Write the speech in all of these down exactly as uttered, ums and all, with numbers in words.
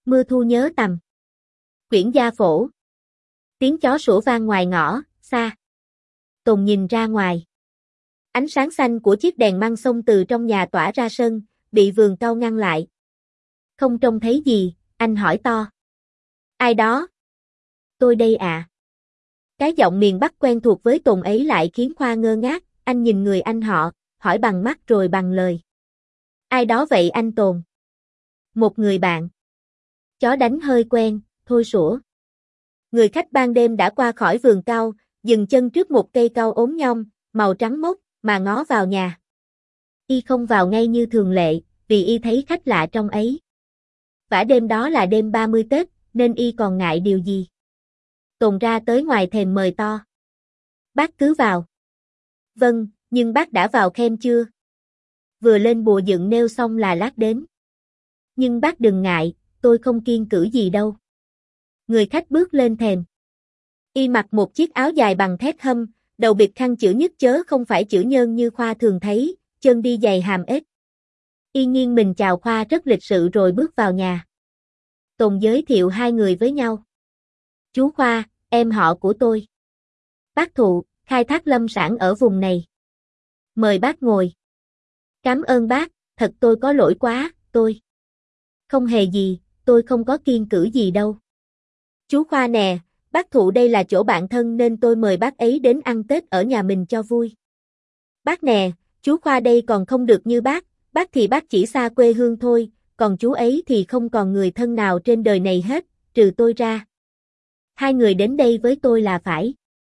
Mưa thu nhớ tầm. Quyển gia phổ. Tiếng chó sủa vang ngoài ngõ, xa. Tùng nhìn ra ngoài. Ánh sáng xanh của chiếc đèn măng sông từ trong nhà tỏa ra sân, bị vườn cau ngăn lại. Không trông thấy gì, anh hỏi to. Ai đó? Tôi đây ạ. À. Cái giọng miền Bắc quen thuộc với Tùng ấy lại khiến Khoa ngơ ngác, anh nhìn người anh họ, hỏi bằng mắt rồi bằng lời. Ai đó vậy anh Tồn? Một người bạn. Chó đánh hơi quen, thôi sủa. Người khách ban đêm đã qua khỏi vườn cau, dừng chân trước một cây cau ốm nhom, màu trắng mốt, mà ngó vào nhà. Y không vào ngay như thường lệ, vì Y thấy khách lạ trong ấy. Vả đêm đó là đêm ba mươi Tết, nên Y còn ngại điều gì. Tồn ra tới ngoài thềm mời to. Bác cứ vào. Vâng, nhưng bác đã vào khem chưa? Vừa lên bùa dựng nêu xong là lát đến. Nhưng bác đừng ngại, tôi không kiêng cữ gì đâu. Người khách bước lên thềm. Y mặc một chiếc áo dài bằng thép hâm, đầu bịt khăn chữ nhất chớ không phải chữ nhơn như Khoa thường thấy, chân đi giày hàm ếch. Y nghiêng mình chào Khoa rất lịch sự rồi bước vào nhà. Tùng giới thiệu hai người với nhau. Chú Khoa, em họ của tôi. Bác Thụ, khai thác lâm sản ở vùng này. Mời bác ngồi. Cảm ơn bác, thật tôi có lỗi quá, tôi. Không hề gì, tôi không có kiêng cữ gì đâu. Chú Khoa nè, bác Thụ đây là chỗ bạn thân nên tôi mời bác ấy đến ăn Tết ở nhà mình cho vui. Bác nè, chú Khoa đây còn không được như bác, bác thì bác chỉ xa quê hương thôi, còn chú ấy thì không còn người thân nào trên đời này hết, trừ tôi ra. Hai người đến đây với tôi là phải.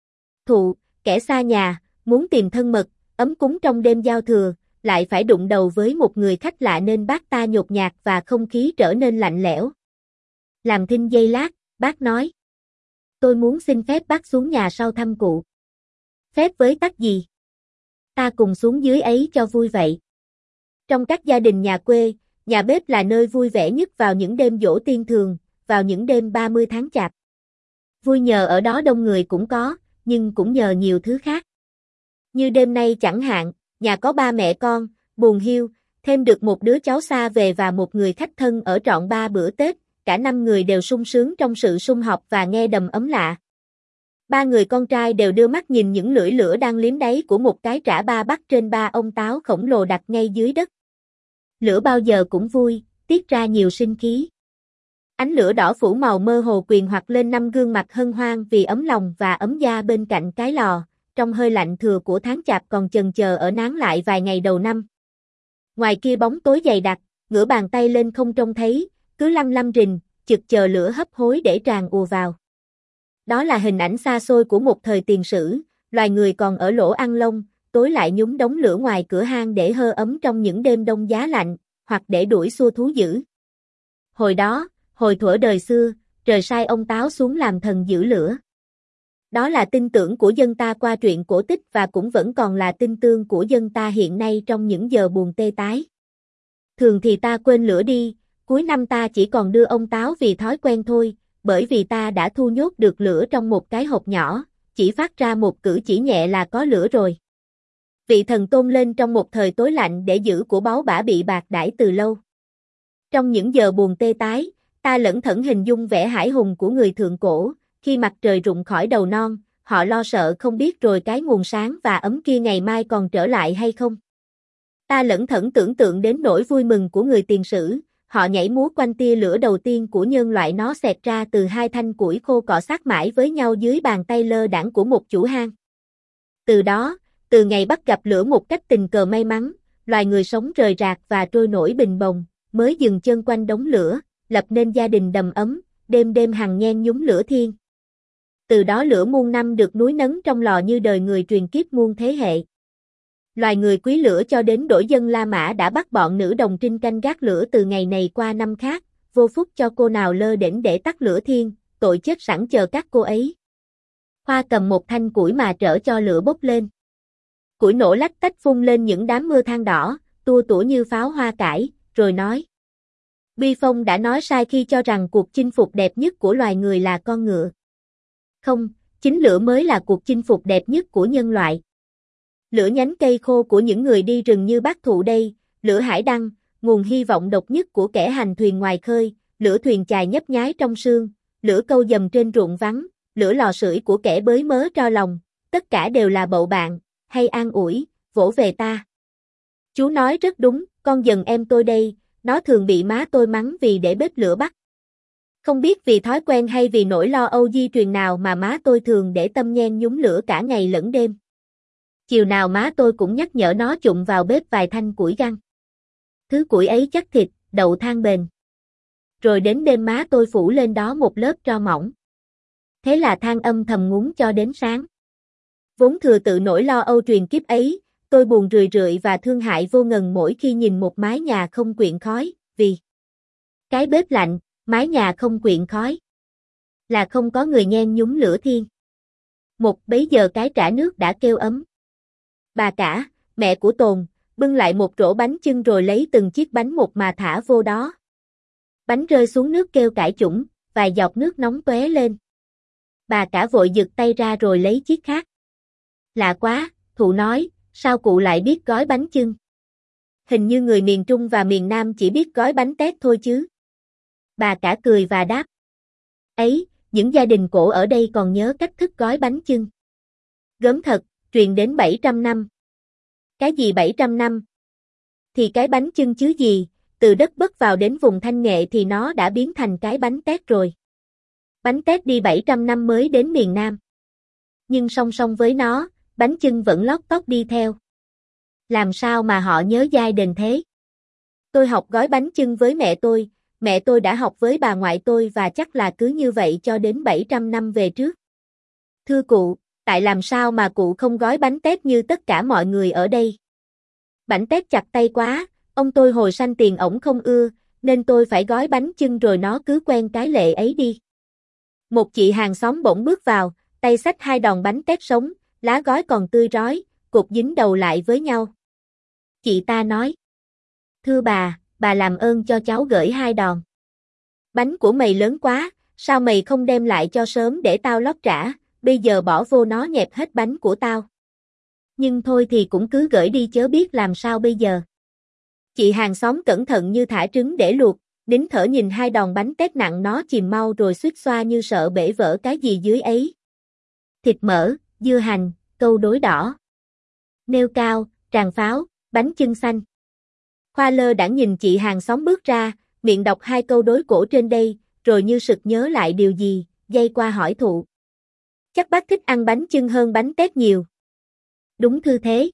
Thụ, kẻ xa nhà, muốn tìm thân mật, ấm cúng trong đêm giao thừa, lại phải đụng đầu với một người khách lạ nên bác ta nhột nhạt và không khí trở nên lạnh lẽo. Làm thinh giây lát, bác nói. Tôi muốn xin phép bác xuống nhà sau thăm cụ. Phép với tắc gì? Ta cùng xuống dưới ấy cho vui vậy. Trong các gia đình nhà quê, nhà bếp là nơi vui vẻ nhất vào những đêm giỗ tiên thường, vào những đêm ba mươi tháng chạp. Vui nhờ ở đó đông người cũng có, nhưng cũng nhờ nhiều thứ khác. Như đêm nay chẳng hạn, nhà có ba mẹ con, buồn hiu, thêm được một đứa cháu xa về và một người khách thân ở trọn ba bữa Tết, cả năm người đều sung sướng trong sự sum họp và nghe đầm ấm lạ. Ba người con trai đều đưa mắt nhìn những lưỡi lửa đang liếm đáy của một cái trã ba bắt trên ba ông táo khổng lồ đặt ngay dưới đất. Lửa bao giờ cũng vui, tiết ra nhiều sinh khí. Ánh lửa đỏ phủ màu mơ hồ quyền hoặc lên năm gương mặt hân hoan vì ấm lòng và ấm da bên cạnh cái lò, trong hơi lạnh thừa của tháng chạp còn chần chờ ở nán lại vài ngày đầu năm. Ngoài kia bóng tối dày đặc, ngửa bàn tay lên không trông thấy, cứ lăm lăm rình, chực chờ lửa hấp hối để tràn ùa vào. Đó là hình ảnh xa xôi của một thời tiền sử, loài người còn ở lỗ ăn lông, tối lại nhúng đống lửa ngoài cửa hang để hơ ấm trong những đêm đông giá lạnh, hoặc để đuổi xua thú dữ. Hồi đó, hồi thuở đời xưa, trời sai ông táo xuống làm thần giữ lửa. Đó là tin tưởng của dân ta qua truyện cổ tích và cũng vẫn còn là tin tương của dân ta hiện nay trong những giờ buồn tê tái. Thường thì ta quên lửa đi, cuối năm ta chỉ còn đưa ông táo vì thói quen thôi, bởi vì ta đã thu nhốt được lửa trong một cái hộp nhỏ, chỉ phát ra một cử chỉ nhẹ là có lửa rồi. Vị thần tôn lên trong một thời tối lạnh để giữ của báu bả bị bạc đãi từ lâu. Trong những giờ buồn tê tái, ta lẩn thẩn hình dung vẻ hải hùng của người thượng cổ, khi mặt trời rụng khỏi đầu non, họ lo sợ không biết rồi cái nguồn sáng và ấm kia ngày mai còn trở lại hay không. Ta lẩn thẩn tưởng tượng đến nỗi vui mừng của người tiền sử, họ nhảy múa quanh tia lửa đầu tiên của nhân loại nó xẹt ra từ hai thanh củi khô cọ sát mãi với nhau dưới bàn tay lơ đãng của một chủ hang. Từ đó, từ ngày bắt gặp lửa một cách tình cờ may mắn, loài người sống rời rạc và trôi nổi bình bồng, mới dừng chân quanh đống lửa, lập nên gia đình đầm ấm, đêm đêm hằng nhen nhúng lửa thiên. Từ đó lửa muôn năm được núi nấng trong lò như đời người truyền kiếp muôn thế hệ. Loài người quý lửa cho đến đổi dân La Mã đã bắt bọn nữ đồng trinh canh gác lửa từ ngày này qua năm khác, vô phúc cho cô nào lơ đễnh để tắt lửa thiên, tội chết sẵn chờ các cô ấy. Khoa cầm một thanh củi mà trở cho lửa bốc lên. Củi nổ lách tách phun lên những đám mưa than đỏ, tua tủa như pháo hoa cải, rồi nói. Bi Phong đã nói sai khi cho rằng cuộc chinh phục đẹp nhất của loài người là con ngựa. Không, chính lửa mới là cuộc chinh phục đẹp nhất của nhân loại. Lửa nhánh cây khô của những người đi rừng như bác Thụ đây, lửa hải đăng, nguồn hy vọng độc nhất của kẻ hành thuyền ngoài khơi, lửa thuyền chài nhấp nhái trong sương, lửa câu dầm trên ruộng vắng, lửa lò sưởi của kẻ bới mớ tro lòng, tất cả đều là bậu bạn, hay an ủi, vỗ về ta. Chú nói rất đúng, con dần em tôi đây, nó thường bị má tôi mắng vì để bếp lửa bắt. Không biết vì thói quen hay vì nỗi lo âu di truyền nào mà má tôi thường để tâm nhen nhúng lửa cả ngày lẫn đêm. Chiều nào má tôi cũng nhắc nhở nó chụm vào bếp vài thanh củi găng. Thứ củi ấy chắc thịt, đậu than bền. Rồi đến đêm má tôi phủ lên đó một lớp tro mỏng. Thế là than âm thầm ngúng cho đến sáng. Vốn thừa tự nỗi lo âu truyền kiếp ấy, tôi buồn rười rượi và thương hại vô ngần mỗi khi nhìn một mái nhà không quyện khói, vì cái bếp lạnh, mái nhà không quyện khói là không có người nhen nhúng lửa thiên. Một bấy giờ cái trả nước đã kêu ấm. Bà cả, mẹ của Tồn, bưng lại một rổ bánh chưng rồi lấy từng chiếc bánh một mà thả vô đó. Bánh rơi xuống nước kêu cãi chủng, vài giọt nước nóng tóe lên. Bà cả vội giật tay ra rồi lấy chiếc khác. Lạ quá, Thụ nói, sao cụ lại biết gói bánh chưng? Hình như người miền Trung và miền Nam chỉ biết gói bánh tét thôi chứ. Bà cả cười và đáp. Ấy, những gia đình cổ ở đây còn nhớ cách thức gói bánh chưng. Gớm thật, truyền đến bảy trăm năm. Cái gì bảy trăm năm? Thì cái bánh chưng chứ gì, từ đất Bất vào đến vùng Thanh Nghệ thì nó đã biến thành cái bánh tét rồi. Bánh tét đi bảy trăm năm mới đến miền Nam. Nhưng song song với nó, bánh chưng vẫn lót tót đi theo. Làm sao mà họ nhớ dai đền thế? Tôi học gói bánh chưng với mẹ tôi, mẹ tôi đã học với bà ngoại tôi và chắc là cứ như vậy cho đến bảy trăm năm về trước. Thưa cụ, tại làm sao mà cụ không gói bánh tét như tất cả mọi người ở đây? Bánh tét chặt tay quá, ông tôi hồi sanh tiền ổng không ưa, nên tôi phải gói bánh chưng rồi nó cứ quen cái lệ ấy đi. Một chị hàng xóm bỗng bước vào, tay xách hai đòn bánh tét sống, lá gói còn tươi rói, cột dính đầu lại với nhau. Chị ta nói. Thưa bà, bà làm ơn cho cháu gửi hai đòn. Bánh của mày lớn quá, sao mày không đem lại cho sớm để tao lót trả, bây giờ bỏ vô nó nhẹp hết bánh của tao. Nhưng thôi thì cũng cứ gửi đi chớ biết làm sao bây giờ. Chị hàng xóm cẩn thận như thả trứng để luộc, nín thở nhìn hai đòn bánh tét nặng nó chìm mau rồi suýt xoa như sợ bể vỡ cái gì dưới ấy. Thịt mỡ, dưa hành, câu đối đỏ, nêu cao, tràng pháo, bánh chưng xanh. Khoa lơ đãng nhìn chị hàng xóm bước ra, miệng đọc hai câu đối cổ trên đây, rồi như sực nhớ lại điều gì, dây qua hỏi Thụ. Chắc bác thích ăn bánh chưng hơn bánh tét nhiều. Đúng thư thế.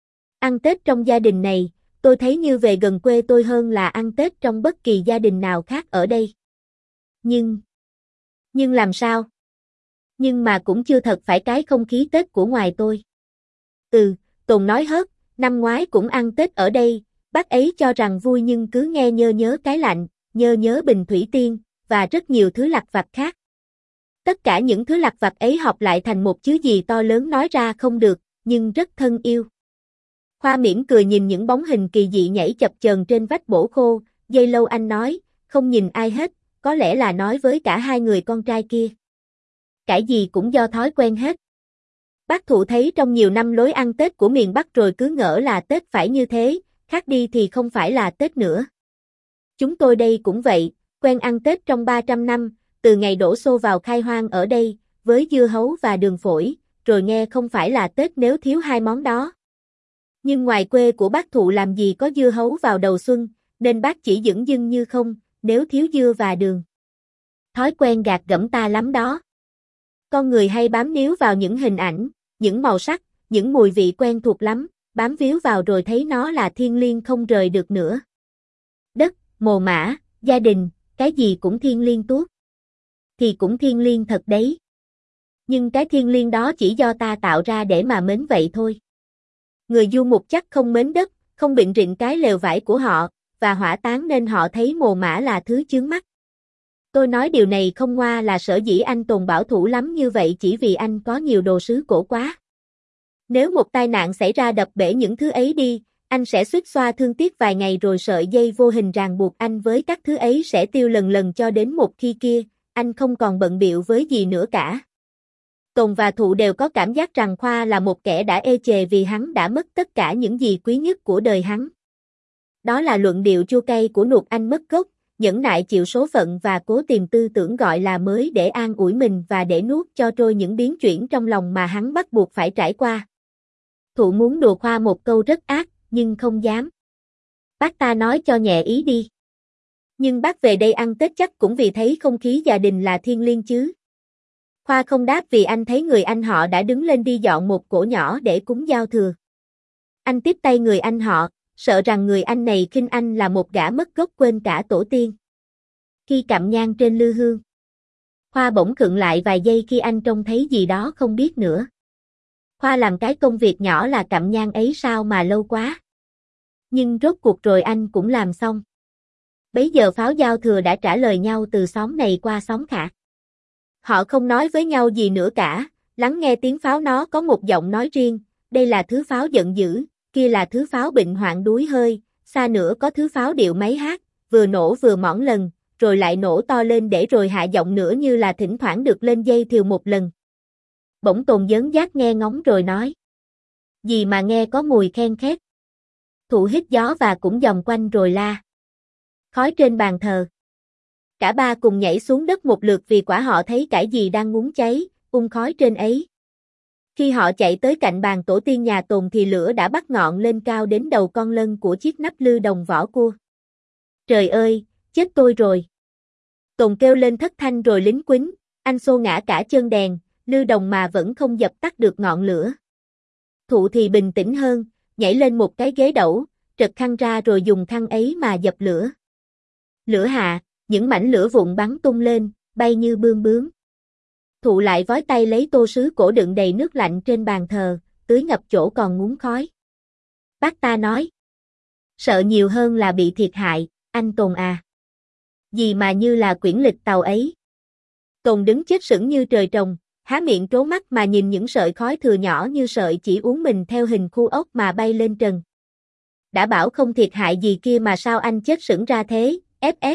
Ăn Tết trong gia đình này, tôi thấy như về gần quê tôi hơn là ăn Tết trong bất kỳ gia đình nào khác ở đây. Nhưng... Nhưng làm sao? Nhưng mà cũng chưa thật phải cái không khí Tết của ngoài tôi. Ừ, Tùng nói hớt, năm ngoái cũng ăn Tết ở đây, bác ấy cho rằng vui nhưng cứ nghe nhớ nhớ cái lạnh, nhớ nhớ bình thủy tiên, và rất nhiều thứ lặt vặt khác. Tất cả những thứ lặt vặt ấy họp lại thành một chữ gì to lớn nói ra không được, nhưng rất thân yêu. Khoa mỉm cười nhìn những bóng hình kỳ dị nhảy chập chờn trên vách bổ khô, giây lâu anh nói, không nhìn ai hết, có lẽ là nói với cả hai người con trai kia. Cái gì cũng do thói quen hết. Bác Thụ thấy trong nhiều năm lối ăn Tết của miền Bắc rồi cứ ngỡ là Tết phải như thế, khác đi thì không phải là Tết nữa. Chúng tôi đây cũng vậy, quen ăn Tết trong ba trăm năm, từ ngày đổ xô vào khai hoang ở đây, với dưa hấu và đường phổi, rồi nghe không phải là Tết nếu thiếu hai món đó. Nhưng ngoài quê của bác Thụ làm gì có dưa hấu vào đầu xuân, nên bác chỉ dửng dưng như không, nếu thiếu dưa và đường. Thói quen gạt gẫm ta lắm đó. Con người hay bám níu vào những hình ảnh, những màu sắc, những mùi vị quen thuộc lắm, bám víu vào rồi thấy nó là thiêng liêng không rời được nữa. Đất, mồ mả, gia đình, cái gì cũng thiêng liêng tuốt. Thì cũng thiêng liêng thật đấy. Nhưng cái thiêng liêng đó chỉ do ta tạo ra để mà mến vậy thôi. Người du mục chắc không mến đất, không bịnh rịnh cái lều vải của họ, và hỏa táng nên họ thấy mồ mả là thứ chướng mắt. Tôi nói điều này không ngoa là sở dĩ anh Tồn bảo thủ lắm như vậy chỉ vì anh có nhiều đồ sứ cổ quá. Nếu một tai nạn xảy ra đập bể những thứ ấy đi, anh sẽ xuýt xoa thương tiếc vài ngày rồi sợi dây vô hình ràng buộc anh với các thứ ấy sẽ tiêu lần lần cho đến một khi kia, anh không còn bận bịu với gì nữa cả. Tồn và Thụ đều có cảm giác rằng Khoa là một kẻ đã ê chề vì hắn đã mất tất cả những gì quý nhất của đời hắn. Đó là luận điệu chua cay của Nụt Anh mất gốc, nhẫn nại chịu số phận và cố tìm tư tưởng gọi là mới để an ủi mình và để nuốt cho trôi những biến chuyển trong lòng mà hắn bắt buộc phải trải qua. Thụ muốn đùa Khoa một câu rất ác, nhưng không dám. Bác ta nói cho nhẹ ý đi. Nhưng bác về đây ăn Tết chắc cũng vì thấy không khí gia đình là thiêng liêng chứ. Khoa không đáp vì anh thấy người anh họ đã đứng lên đi dọn một cỗ nhỏ để cúng giao thừa. Anh tiếp tay người anh họ, sợ rằng người anh này khinh anh là một gã mất gốc quên cả tổ tiên. Khi cặm nhang trên lư hương, Khoa bỗng khựng lại vài giây khi anh trông thấy gì đó không biết nữa. Khoa làm cái công việc nhỏ là cặm nhang ấy sao mà lâu quá. Nhưng rốt cuộc rồi anh cũng làm xong. Bấy giờ pháo giao thừa đã trả lời nhau từ xóm này qua xóm khác. Họ không nói với nhau gì nữa cả, lắng nghe tiếng pháo nó có một giọng nói riêng, đây là thứ pháo giận dữ, kia là thứ pháo bệnh hoạn đuối hơi, xa nữa có thứ pháo điệu máy hát, vừa nổ vừa mỏng lần, rồi lại nổ to lên để rồi hạ giọng nữa như là thỉnh thoảng được lên dây thiều một lần. Bỗng Tồn dớn dác nghe ngóng rồi nói. Gì mà nghe có mùi khen khét. Thụ hít gió và cũng vòng quanh rồi la. Khói trên bàn thờ. Cả ba cùng nhảy xuống đất một lượt vì quả họ thấy cái gì đang ngúng cháy, ung khói trên ấy. Khi họ chạy tới cạnh bàn tổ tiên nhà Tồn thì lửa đã bắt ngọn lên cao đến đầu con lân của chiếc nắp lư đồng vỏ cua. Trời ơi, chết tôi rồi. Tồn kêu lên thất thanh rồi lính quýnh, anh xô ngã cả chân đèn, lư đồng mà vẫn không dập tắt được ngọn lửa. Thụ thì bình tĩnh hơn, nhảy lên một cái ghế đẩu, trật khăn ra rồi dùng khăn ấy mà dập lửa. Lửa hạ, những mảnh lửa vụn bắn tung lên, bay như bươm bướm. Thụ lại vói tay lấy tô sứ cổ đựng đầy nước lạnh trên bàn thờ, tưới ngập chỗ còn ngúng khói. Bác ta nói. Sợ nhiều hơn là bị thiệt hại, anh Tồn à. Gì mà như là quyển lịch tàu ấy. Tồn đứng chết sững như trời trồng, há miệng trố mắt mà nhìn những sợi khói thừa nhỏ như sợi chỉ uốn mình theo hình khu ốc mà bay lên trần. Đã bảo không thiệt hại gì kia mà sao anh chết sững ra thế, ép ép.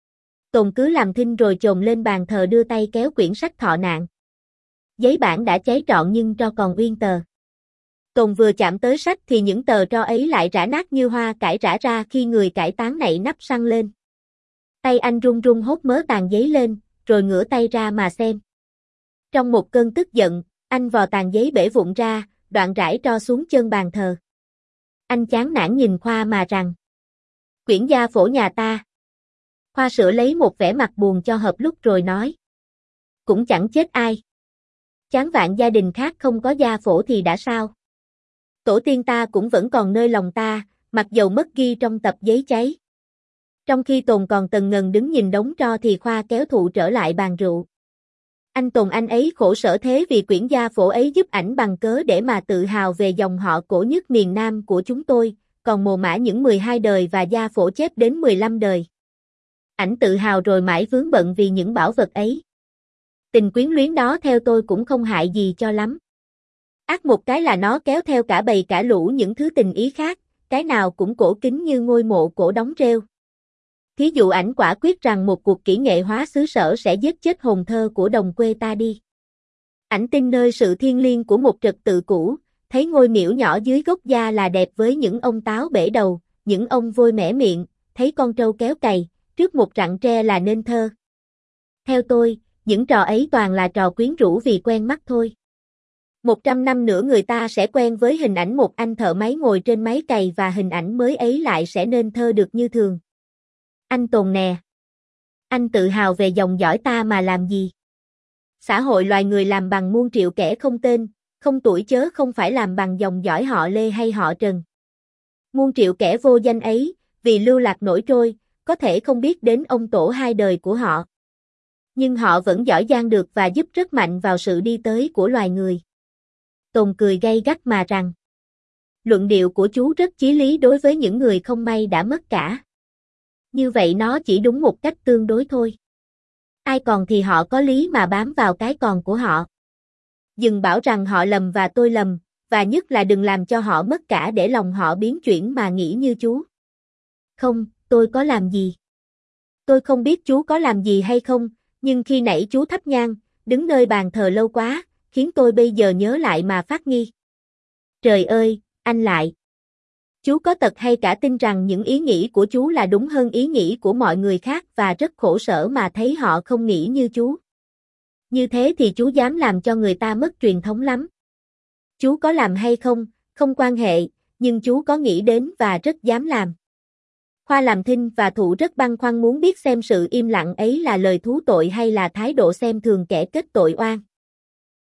Tồn cứ làm thinh rồi chồm lên bàn thờ đưa tay kéo quyển sách thọ nạn. Giấy bản đã cháy trọn nhưng tro còn nguyên tờ. Tồn vừa chạm tới sách thì những tờ tro ấy lại rã nát như hoa cải rã ra khi người cải tán nảy nắp săn lên. Tay anh run run hốt mớ tàn giấy lên, rồi ngửa tay ra mà xem. Trong một cơn tức giận, anh vò tàn giấy bể vụn ra, đoạn rải tro xuống chân bàn thờ. Anh chán nản nhìn Khoa mà rằng. Quyển gia phổ nhà ta. Khoa sửa lấy một vẻ mặt buồn cho hợp lúc rồi nói. Cũng chẳng chết ai. Chán vạn gia đình khác không có gia phổ thì đã sao. Tổ tiên ta cũng vẫn còn nơi lòng ta, mặc dầu mất ghi trong tập giấy cháy. Trong khi Tồn còn tần ngần đứng nhìn đống tro thì Khoa kéo Thụ trở lại bàn rượu. Anh Tồn anh ấy khổ sở thế vì quyển gia phổ ấy giúp ảnh bằng cớ để mà tự hào về dòng họ cổ nhất miền Nam của chúng tôi, còn mồ mã những mười hai đời và gia phổ chép đến mười lăm đời. Ảnh tự hào rồi mãi vướng bận vì những bảo vật ấy. Tình quyến luyến đó theo tôi cũng không hại gì cho lắm. Ác một cái là nó kéo theo cả bầy cả lũ những thứ tình ý khác, cái nào cũng cổ kính như ngôi mộ cổ đóng rêu. Thí dụ ảnh quả quyết rằng một cuộc kỹ nghệ hóa xứ sở sẽ giết chết hồn thơ của đồng quê ta đi. Ảnh tin nơi sự thiêng liêng của một trật tự cũ, thấy ngôi miễu nhỏ dưới gốc gia là đẹp với những ông táo bể đầu, những ông vôi mẻ miệng, thấy con trâu kéo cày, trước một rặng tre là nên thơ. Theo tôi, những trò ấy toàn là trò quyến rũ vì quen mắt thôi. Một trăm năm nữa người ta sẽ quen với hình ảnh một anh thợ máy ngồi trên máy cày và hình ảnh mới ấy lại sẽ nên thơ được như thường. Anh Tồn nè. Anh tự hào về dòng dõi ta mà làm gì? Xã hội loài người làm bằng muôn triệu kẻ không tên, không tuổi chớ không phải làm bằng dòng dõi họ Lê hay họ Trần. Muôn triệu kẻ vô danh ấy, vì lưu lạc nổi trôi, có thể không biết đến ông tổ hai đời của họ. Nhưng họ vẫn giỏi giang được và giúp rất mạnh vào sự đi tới của loài người. Tồn cười gay gắt mà rằng. Luận điệu của chú rất chí lý đối với những người không may đã mất cả. Như vậy nó chỉ đúng một cách tương đối thôi. Ai còn thì họ có lý mà bám vào cái còn của họ. Đừng bảo rằng họ lầm và tôi lầm, và nhất là đừng làm cho họ mất cả để lòng họ biến chuyển mà nghĩ như chú. Không, tôi có làm gì? Tôi không biết chú có làm gì hay không, nhưng khi nãy chú thắp nhang, đứng nơi bàn thờ lâu quá, khiến tôi bây giờ nhớ lại mà phát nghi. Trời ơi, anh lại. Chú có tật hay cả tin rằng những ý nghĩ của chú là đúng hơn ý nghĩ của mọi người khác và rất khổ sở mà thấy họ không nghĩ như chú. Như thế thì chú dám làm cho người ta mất truyền thống lắm. Chú có làm hay không, không quan hệ, nhưng chú có nghĩ đến và rất dám làm. Khoa làm thinh và Thụ rất băn khoăn muốn biết xem sự im lặng ấy là lời thú tội hay là thái độ xem thường kẻ kết tội oan.